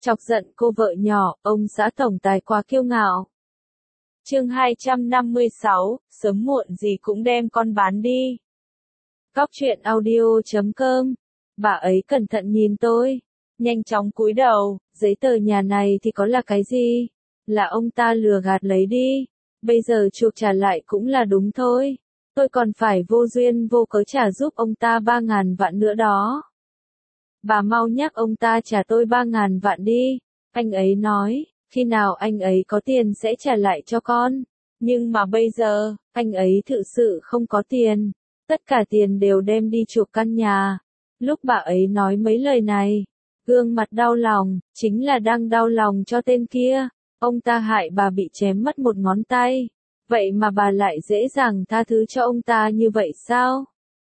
Chọc giận cô vợ nhỏ, ông xã tổng tài quá kiêu ngạo. Chương 256, sớm muộn gì cũng đem con bán đi. Góc truyện audio.com. Bà ấy cẩn thận nhìn tôi, nhanh chóng cúi đầu, giấy tờ nhà này thì có là cái gì? Là ông ta lừa gạt lấy đi, bây giờ chuộc trả lại cũng là đúng thôi. Tôi còn phải vô duyên vô cớ trả giúp ông ta 3.000 vạn nữa đó. Bà mau nhắc ông ta trả tôi 3.000 vạn đi. Anh ấy nói, khi nào anh ấy có tiền sẽ trả lại cho con. Nhưng mà bây giờ, anh ấy thực sự không có tiền. Tất cả tiền đều đem đi chuộc căn nhà. Lúc bà ấy nói mấy lời này, gương mặt đau lòng, chính là đang đau lòng cho tên kia. Ông ta hại bà bị chém mất một ngón tay. Vậy mà bà lại dễ dàng tha thứ cho ông ta như vậy sao?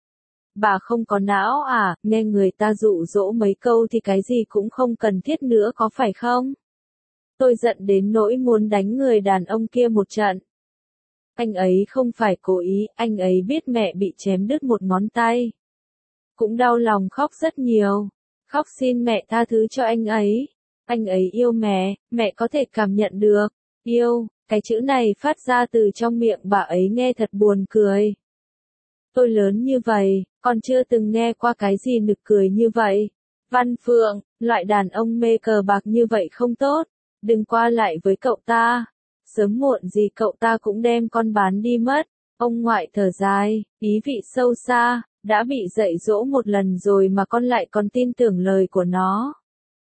Bà không có não à, nghe người ta dụ dỗ mấy câu thì cái gì cũng không cần thiết nữa có phải không? Tôi giận đến nỗi muốn đánh người đàn ông kia một trận. Anh ấy không phải cố ý, anh ấy biết mẹ bị chém đứt một ngón tay. Cũng đau lòng khóc rất nhiều. Khóc xin mẹ tha thứ cho anh ấy. Anh ấy yêu mẹ có thể cảm nhận được. Yêu, cái chữ này phát ra từ trong miệng bà ấy nghe thật buồn cười. Tôi lớn như vậy, còn chưa từng nghe qua cái gì nực cười như vậy. Văn Phượng, loại đàn ông mê cờ bạc như vậy không tốt. Đừng qua lại với cậu ta. Sớm muộn gì cậu ta cũng đem con bán đi mất. Ông ngoại thở dài, ý vị sâu xa, đã bị dạy dỗ một lần rồi mà con lại còn tin tưởng lời của nó.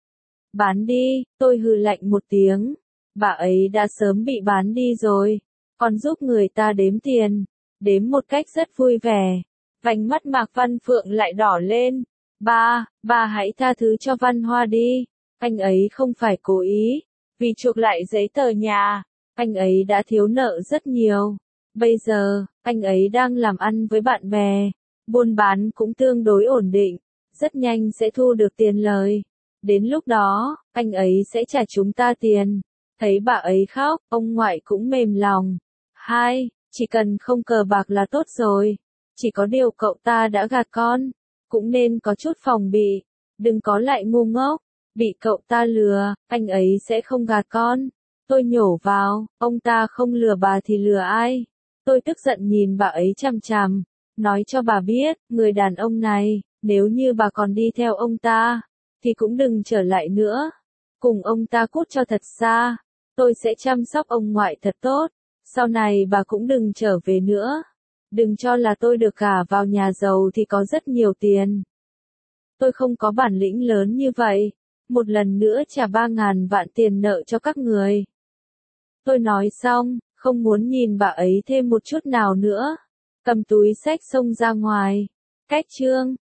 Bán đi, tôi hừ lạnh một tiếng. Bà ấy đã sớm bị bán đi rồi. Còn giúp người ta đếm tiền. Đếm một cách rất vui vẻ. Vành mắt Mạc Văn Phượng lại đỏ lên. Ba hãy tha thứ cho Văn Hoa đi. Anh ấy không phải cố ý. Vì chuộc lại giấy tờ nhà, anh ấy đã thiếu nợ rất nhiều. Bây giờ, anh ấy đang làm ăn với bạn bè. Buôn bán cũng tương đối ổn định. Rất nhanh sẽ thu được tiền lời. Đến lúc đó, anh ấy sẽ trả chúng ta tiền. Thấy bà ấy khóc, ông ngoại cũng mềm lòng. Chỉ cần không cờ bạc là tốt rồi. Chỉ có điều cậu ta đã gạt con. Cũng nên có chút phòng bị. Đừng có lại ngu ngốc. Bị cậu ta lừa, anh ấy sẽ không gạt con. Tôi nhổ vào, ông ta không lừa bà thì lừa ai. Tôi tức giận nhìn bà ấy chằm chằm. Nói cho bà biết, người đàn ông này, nếu như bà còn đi theo ông ta, thì cũng đừng trở lại nữa. Cùng ông ta cút cho thật xa. Tôi sẽ chăm sóc ông ngoại thật tốt. Sau này bà cũng đừng trở về nữa. Đừng cho là tôi được gả vào nhà giàu thì có rất nhiều tiền. Tôi không có bản lĩnh lớn như vậy. Một lần nữa trả 3.000 vạn tiền nợ cho các người. Tôi nói xong, không muốn nhìn bà ấy thêm một chút nào nữa. Cầm túi xách xông ra ngoài. Cách chương